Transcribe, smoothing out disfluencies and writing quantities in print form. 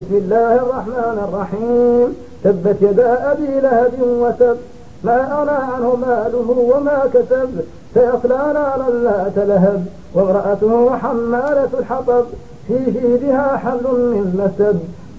بسم الله الرحمن الرحيم. تبت يدا أبي لهب وتب، ما أغنى عنه ماله وما كسب، سيصلى نارا ذات لهب، وامرأته حمالة الحطب، في جيدها حبل من مسد.